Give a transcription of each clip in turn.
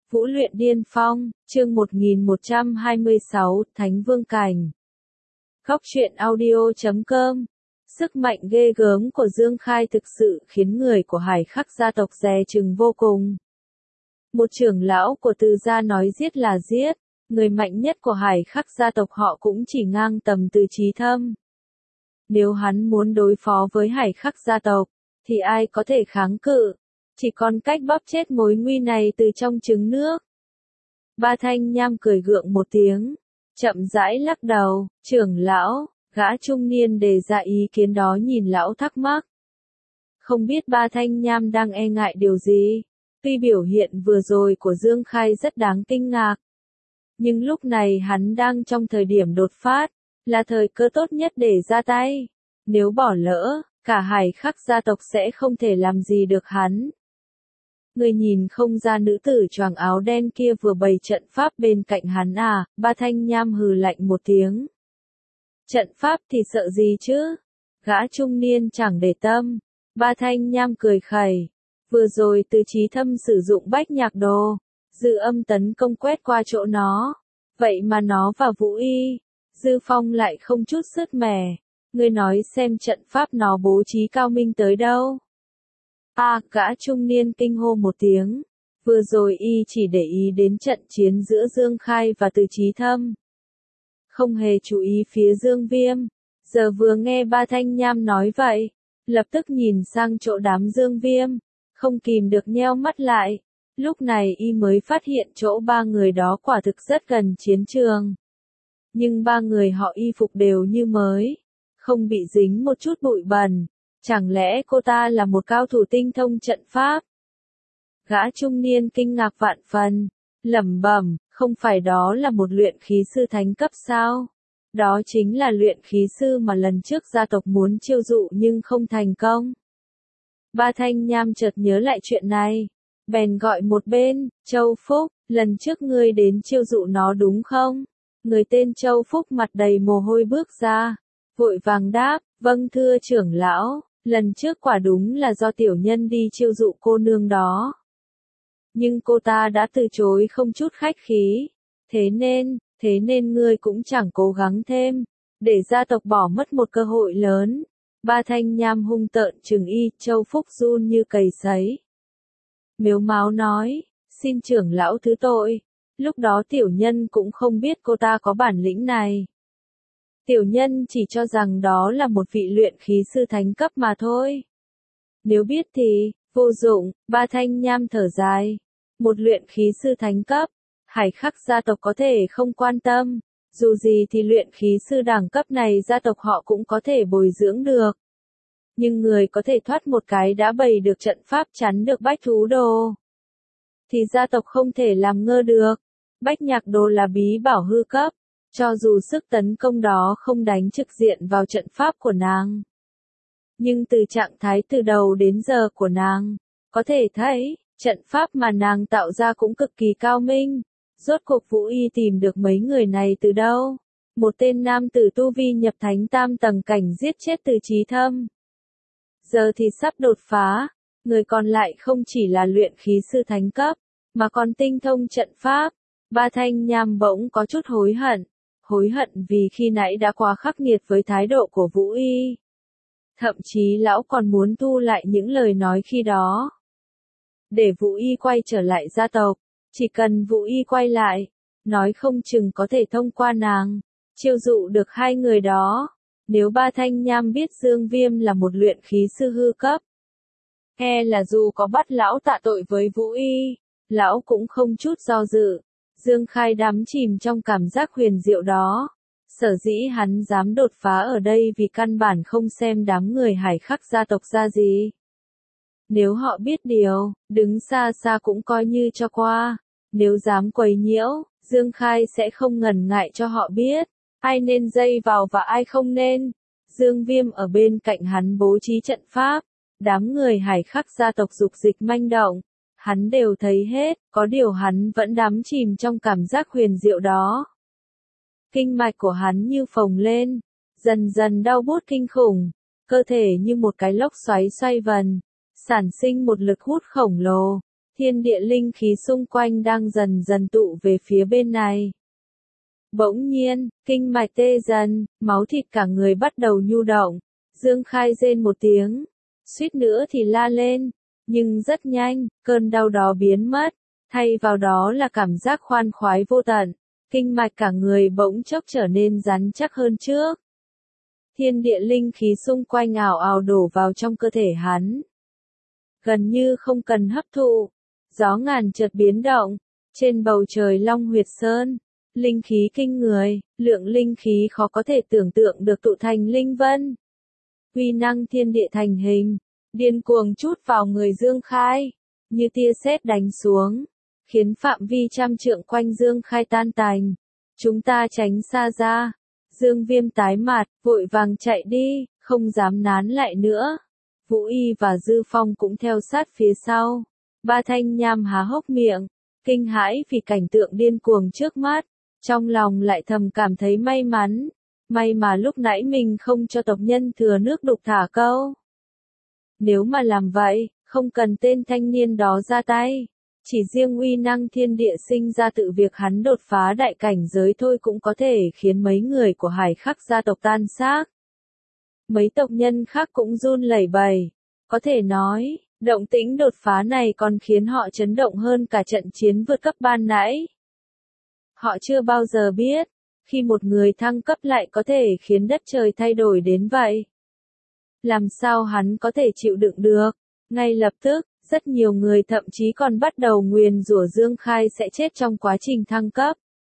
Vũ luyện điên phong, chương 1126, Thánh Vương Cảnh. Góc truyện audio.com. Sức mạnh ghê gớm của Dương Khai thực sự khiến người của Hải Khắc gia tộc dè chừng vô cùng. Một trưởng lão của Từ gia nói giết là giết, người mạnh nhất của Hải Khắc gia tộc họ cũng chỉ ngang tầm Từ Chí Thâm. Nếu hắn muốn đối phó với Hải Khắc gia tộc, thì ai có thể kháng cự? Chỉ còn cách bóp chết mối nguy này từ trong trứng nước. Ba Thanh Nham cười gượng một tiếng, chậm rãi lắc đầu, trưởng lão, gã trung niên đề ra ý kiến đó nhìn lão thắc mắc. Không biết Ba Thanh Nham đang e ngại điều gì, tuy biểu hiện vừa rồi của Dương Khai rất đáng kinh ngạc. Nhưng lúc này hắn đang trong thời điểm đột phát, là thời cơ tốt nhất để ra tay. Nếu bỏ lỡ, cả Hải Khắc gia tộc sẽ không thể làm gì được hắn. Người nhìn không ra nữ tử choàng áo đen kia vừa bày trận pháp bên cạnh hắn à? Ba Thanh Nham hừ lạnh một tiếng. Trận pháp thì sợ gì chứ? Gã trung niên chẳng để tâm. Ba Thanh Nham cười khẩy. Vừa rồi Từ Chí Thâm sử dụng bách nhạc đồ, dư âm tấn công quét qua chỗ nó. Vậy mà nó và Vũ Y, Dư Phong lại không chút sứt mẻ. Ngươi nói xem trận pháp nó bố trí cao minh tới đâu? Gã trung niên kinh hô một tiếng. Vừa rồi y chỉ để ý đến trận chiến giữa Dương Khai và Từ Chí Thâm, không hề chú ý phía Dương Viêm. Giờ vừa nghe Ba Thanh Nham nói vậy, lập tức nhìn sang chỗ đám Dương Viêm, không kìm được nheo mắt lại. Lúc này y mới phát hiện chỗ ba người đó quả thực rất gần chiến trường. Nhưng ba người họ y phục đều như mới, không bị dính một chút bụi bẩn. Chẳng lẽ cô ta là một cao thủ tinh thông trận pháp? Gã trung niên kinh ngạc vạn phần, lẩm bẩm, không phải đó là một luyện khí sư thánh cấp sao? Đó chính là luyện khí sư mà lần trước gia tộc muốn chiêu dụ nhưng không thành công. Ba Thanh Nham chợt nhớ lại chuyện này, bèn gọi một bên, Châu Phúc, lần trước ngươi đến chiêu dụ nó đúng không? Người tên Châu Phúc mặt đầy mồ hôi bước ra, vội vàng đáp, vâng thưa trưởng lão. Lần trước quả đúng là do tiểu nhân đi chiêu dụ cô nương đó. Nhưng cô ta đã từ chối không chút khách khí. Thế nên ngươi cũng chẳng cố gắng thêm, để gia tộc bỏ mất một cơ hội lớn. Ba Thanh Nham hung tợn trừng y, Châu Phúc run như cầy sấy. Mếu máo nói, xin trưởng lão thứ tội. Lúc đó tiểu nhân cũng không biết cô ta có bản lĩnh này. Tiểu nhân chỉ cho rằng đó là một vị luyện khí sư thánh cấp mà thôi. Nếu biết thì, vô dụng. Ba Thanh Nham thở dài. Một luyện khí sư thánh cấp, Hải Khắc gia tộc có thể không quan tâm. Dù gì thì luyện khí sư đẳng cấp này gia tộc họ cũng có thể bồi dưỡng được. Nhưng người có thể thoát một cái đã bày được trận pháp chắn được bách thú đồ, thì gia tộc không thể làm ngơ được. Bách nhạc đồ là bí bảo hư cấp. Cho dù sức tấn công đó không đánh trực diện vào trận pháp của nàng, nhưng từ trạng thái từ đầu đến giờ của nàng, có thể thấy, trận pháp mà nàng tạo ra cũng cực kỳ cao minh. Rốt cuộc Vũ Y tìm được mấy người này từ đâu? Một tên nam tử tu vi nhập thánh tam tầng cảnh giết chết Từ Chí Thâm. Giờ thì sắp đột phá, người còn lại không chỉ là luyện khí sư thánh cấp, mà còn tinh thông trận pháp. Ba Thanh Nham bỗng có chút hối hận vì khi nãy đã quá khắc nghiệt với thái độ của Vũ Y. Thậm chí lão còn muốn thu lại những lời nói khi đó, để Vũ Y quay trở lại gia tộc. Chỉ cần Vũ Y quay lại, nói không chừng có thể thông qua nàng, chiêu dụ được hai người đó. Nếu Ba Thanh Nham biết Dương Viêm là một luyện khí sư hư cấp, e là dù có bắt lão tạ tội với Vũ Y, lão cũng không chút do dự. Dương Khai đắm chìm trong cảm giác huyền diệu đó. Sở dĩ hắn dám đột phá ở đây vì căn bản không xem đám người Hải Khắc gia tộc ra gì. Nếu họ biết điều, đứng xa xa cũng coi như cho qua. Nếu dám quấy nhiễu, Dương Khai sẽ không ngần ngại cho họ biết ai nên dây vào và ai không nên. Dương Viêm ở bên cạnh hắn bố trí trận pháp. Đám người Hải Khắc gia tộc dục dịch manh động, hắn đều thấy hết, có điều hắn vẫn đắm chìm trong cảm giác huyền diệu đó. Kinh mạch của hắn như phồng lên, dần dần đau buốt kinh khủng, cơ thể như một cái lốc xoáy xoay vần, sản sinh một lực hút khổng lồ. Thiên địa linh khí xung quanh đang dần dần tụ về phía bên này. Bỗng nhiên, kinh mạch tê dần, máu thịt cả người bắt đầu nhu động. Dương Khai rên một tiếng, suýt nữa thì la lên, nhưng rất nhanh, cơn đau đó biến mất, thay vào đó là cảm giác khoan khoái vô tận, kinh mạch cả người bỗng chốc trở nên rắn chắc hơn trước. Thiên địa linh khí xung quanh ào ào đổ vào trong cơ thể hắn. Gần như không cần hấp thụ, gió ngàn chợt biến động, trên bầu trời Long Huyệt Sơn, linh khí kinh người, lượng linh khí khó có thể tưởng tượng được tụ thành linh vân. Uy năng thiên địa thành hình, điên cuồng trút vào người Dương Khai, như tia sét đánh xuống, khiến phạm vi trăm trượng quanh Dương Khai tan tành. Chúng ta tránh xa ra. Dương Viêm tái mặt, vội vàng chạy đi, không dám nán lại nữa. Vũ Y và Dư Phong cũng theo sát phía sau. Ba Thanh Nham há hốc miệng, kinh hãi vì cảnh tượng điên cuồng trước mắt, trong lòng lại thầm cảm thấy may mắn. May mà lúc nãy mình không cho tộc nhân thừa nước đục thả câu. Nếu mà làm vậy, không cần tên thanh niên đó ra tay. Chỉ riêng uy năng thiên địa sinh ra tự việc hắn đột phá đại cảnh giới thôi cũng có thể khiến mấy người của Hải Khắc gia tộc tan xác. Mấy tộc nhân khác cũng run lẩy bẩy. Có thể nói, động tĩnh đột phá này còn khiến họ chấn động hơn cả trận chiến vượt cấp ban nãy. Họ chưa bao giờ biết, khi một người thăng cấp lại có thể khiến đất trời thay đổi đến vậy. Làm sao hắn có thể chịu đựng được? Ngay lập tức, rất nhiều người thậm chí còn bắt đầu nguyền rủa Dương Khai sẽ chết trong quá trình thăng cấp.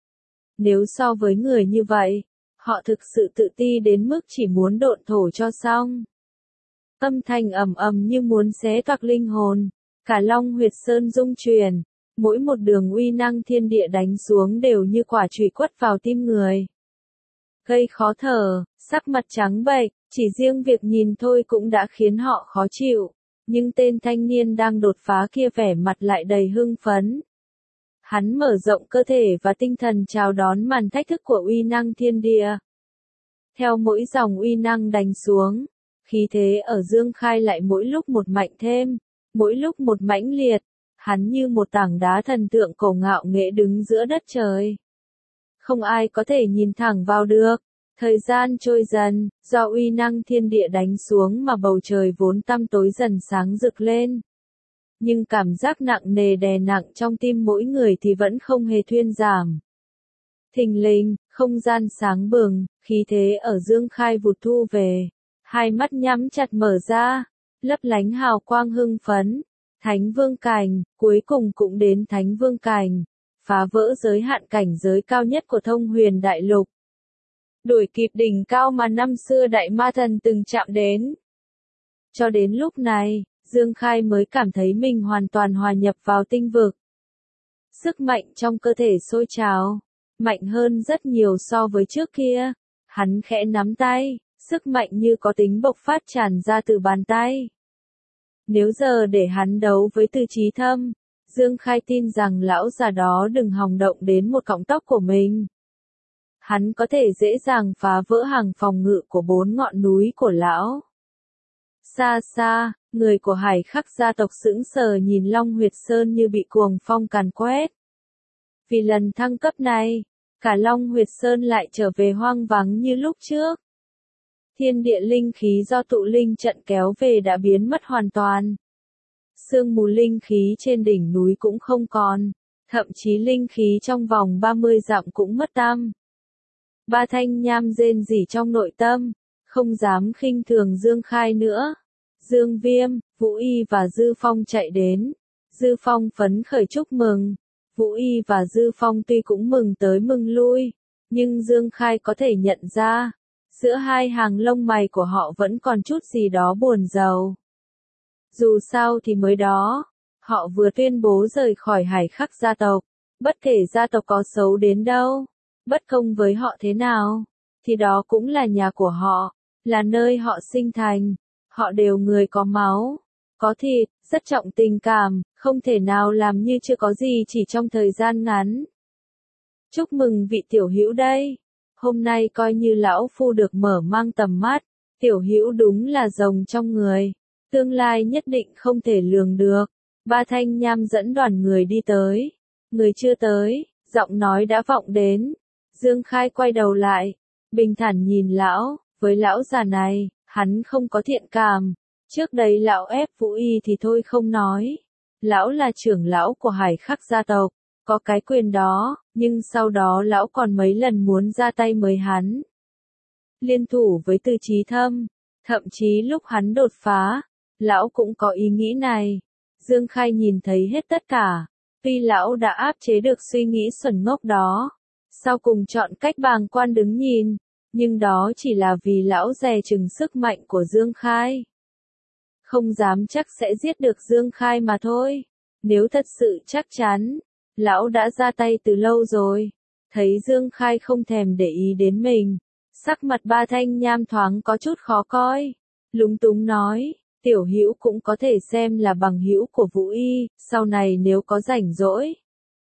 Nếu so với người như vậy, họ thực sự tự ti đến mức chỉ muốn độn thổ cho xong. Âm thanh ầm ầm như muốn xé toạc linh hồn, cả Long Huyệt Sơn rung chuyển, mỗi một đường uy năng thiên địa đánh xuống đều như quả chùy quất vào tim người. Gây khó thở, sắc mặt trắng bệch, chỉ riêng việc nhìn thôi cũng đã khiến họ khó chịu. Nhưng tên thanh niên đang đột phá kia vẻ mặt lại đầy hưng phấn. Hắn mở rộng cơ thể và tinh thần chào đón màn thách thức của uy năng thiên địa. Theo mỗi dòng uy năng đánh xuống, khí thế ở Dương Khai lại mỗi lúc một mạnh thêm, mỗi lúc một mãnh liệt, hắn như một tảng đá thần tượng cổ ngạo nghễ đứng giữa đất trời. Không ai có thể nhìn thẳng vào được. Thời gian trôi dần, do uy năng thiên địa đánh xuống mà bầu trời vốn tăm tối dần sáng rực lên. Nhưng cảm giác nặng nề đè nặng trong tim mỗi người thì vẫn không hề thuyên giảm. Thình lình, không gian sáng bừng, khí thế ở Dương Khai vụt thu về. Hai mắt nhắm chặt mở ra, lấp lánh hào quang hưng phấn. Thánh Vương Cảnh, cuối cùng cũng đến Thánh Vương Cảnh. Phá vỡ giới hạn cảnh giới cao nhất của Thông Huyền Đại Lục. Đuổi kịp đỉnh cao mà năm xưa Đại Ma Thần từng chạm đến. Cho đến lúc này, Dương Khai mới cảm thấy mình hoàn toàn hòa nhập vào tinh vực. Sức mạnh trong cơ thể sôi trào, mạnh hơn rất nhiều so với trước kia. Hắn khẽ nắm tay, sức mạnh như có tính bộc phát tràn ra từ bàn tay. Nếu giờ để hắn đấu với Từ Chí Thâm, Dương Khai tin rằng lão già đó đừng hòng động đến một cọng tóc của mình. Hắn có thể dễ dàng phá vỡ hàng phòng ngự của 4 ngọn núi của lão. Xa xa, người của Hải Khắc gia tộc sững sờ nhìn Long Huyệt Sơn như bị cuồng phong càn quét. Vì lần thăng cấp này, cả Long Huyệt Sơn lại trở về hoang vắng như lúc trước. Thiên địa linh khí do tụ linh trận kéo về đã biến mất hoàn toàn. Sương mù linh khí trên đỉnh núi cũng không còn, thậm chí linh khí trong vòng 30 dặm cũng mất tăm. Ba Thanh Nham rên rỉ trong nội tâm, không dám khinh thường Dương Khai nữa. Dương Viêm, Vũ Y và Dư Phong chạy đến. Dư Phong phấn khởi chúc mừng. Vũ Y và Dư Phong tuy cũng mừng tới mừng lui, nhưng Dương Khai có thể nhận ra, giữa hai hàng lông mày của họ vẫn còn chút gì đó buồn rầu. Dù sao thì mới đó, họ vừa tuyên bố rời khỏi Hải Khắc gia tộc, bất kể gia tộc có xấu đến đâu, bất công với họ thế nào, thì đó cũng là nhà của họ, là nơi họ sinh thành, họ đều người có máu, có thịt, rất trọng tình cảm, không thể nào làm như chưa có gì chỉ trong thời gian ngắn. Chúc mừng vị tiểu hữu đây, hôm nay coi như lão phu được mở mang tầm mắt, tiểu hữu đúng là rồng trong người, tương lai nhất định không thể lường được. Ba Thanh Nham dẫn đoàn người đi tới. Người chưa tới, giọng nói đã vọng đến. Dương Khai quay đầu lại, bình thản nhìn lão, với lão già này, hắn không có thiện cảm. Trước đây lão ép Vũ Y thì thôi không nói. Lão là trưởng lão của Hải Khắc gia tộc, có cái quyền đó, nhưng sau đó lão còn mấy lần muốn ra tay mời hắn. Liên thủ với Từ Chí Thâm, thậm chí lúc hắn đột phá, lão cũng có ý nghĩ này. Dương Khai nhìn thấy hết tất cả, tuy lão đã áp chế được suy nghĩ xuẩn ngốc đó, sau cùng chọn cách bàng quan đứng nhìn, nhưng đó chỉ là vì lão dè chừng sức mạnh của Dương Khai. Không dám chắc sẽ giết được Dương Khai mà thôi. Nếu thật sự chắc chắn, lão đã ra tay từ lâu rồi. Thấy Dương Khai không thèm để ý đến mình, sắc mặt Ba Thanh Nham thoáng có chút khó coi. Lúng túng nói, Tiểu Hữu cũng có thể xem là bằng hữu của Vũ Y, sau này nếu có rảnh rỗi,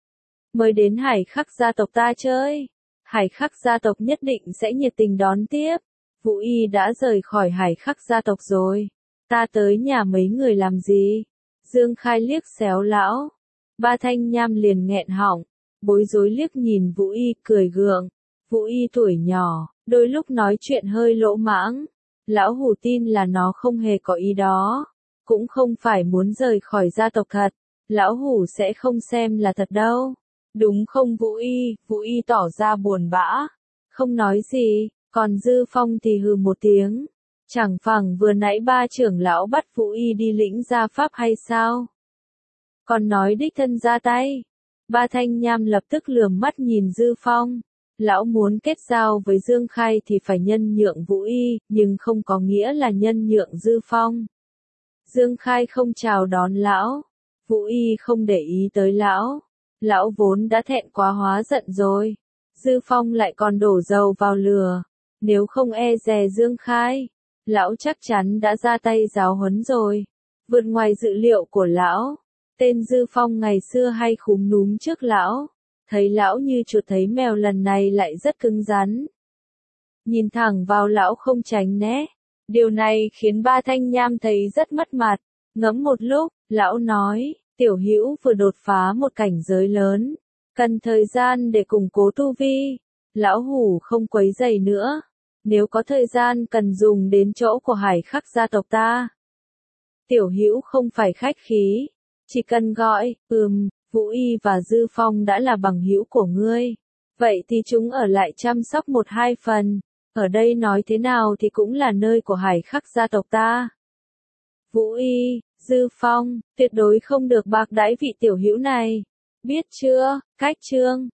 mới đến Hải Khắc gia tộc ta chơi. Hải Khắc gia tộc nhất định sẽ nhiệt tình đón tiếp. Vũ Y đã rời khỏi Hải Khắc gia tộc rồi. Ta tới nhà mấy người làm gì? Dương Khai liếc xéo lão. Ba Thanh Nham liền nghẹn họng, bối rối liếc nhìn Vũ Y cười gượng. Vũ Y tuổi nhỏ, đôi lúc nói chuyện hơi lỗ mãng. Lão hủ tin là nó không hề có ý đó. Cũng không phải muốn rời khỏi gia tộc thật. Lão hủ sẽ không xem là thật đâu. Đúng không Vũ Y? Vũ Y tỏ ra buồn bã. Không nói gì, còn Dư Phong thì hừ một tiếng. Chẳng phẳng vừa nãy ba trưởng lão bắt Vũ Y đi lĩnh gia pháp hay sao? Còn nói đích thân ra tay. Ba Thanh Nham lập tức lườm mắt nhìn Dư Phong. Lão muốn kết giao với Dương Khai thì phải nhân nhượng Vũ Y, nhưng không có nghĩa là nhân nhượng Dư Phong. Dương Khai không chào đón lão. Vũ Y không để ý tới lão. Lão vốn đã thẹn quá hóa giận rồi. Dư Phong lại còn đổ dầu vào lửa. Nếu không e dè Dương Khai, lão chắc chắn đã ra tay giáo huấn rồi. Vượt ngoài dự liệu của lão, tên Dư Phong ngày xưa hay khúm núm trước lão. Thấy lão như chuột thấy mèo lần này lại rất cứng rắn. Nhìn thẳng vào lão không tránh né. Điều này khiến Ba Thanh Nham thấy rất mất mặt. Ngẫm một lúc, lão nói, Tiểu Hữu vừa đột phá một cảnh giới lớn. Cần thời gian để củng cố tu vi. Lão hủ không quấy rầy nữa. Nếu có thời gian cần dùng đến chỗ của Hải Khắc gia tộc ta. Tiểu Hữu không phải khách khí. Chỉ cần gọi, Vũ Y và Dư Phong đã là bằng hữu của ngươi. Vậy thì chúng ở lại chăm sóc một hai phần. Ở đây nói thế nào thì cũng là nơi của Hải Khắc gia tộc ta. Vũ Y, Dư Phong, tuyệt đối không được bạc đãi vị tiểu hữu này. Biết chưa, Cách Trương.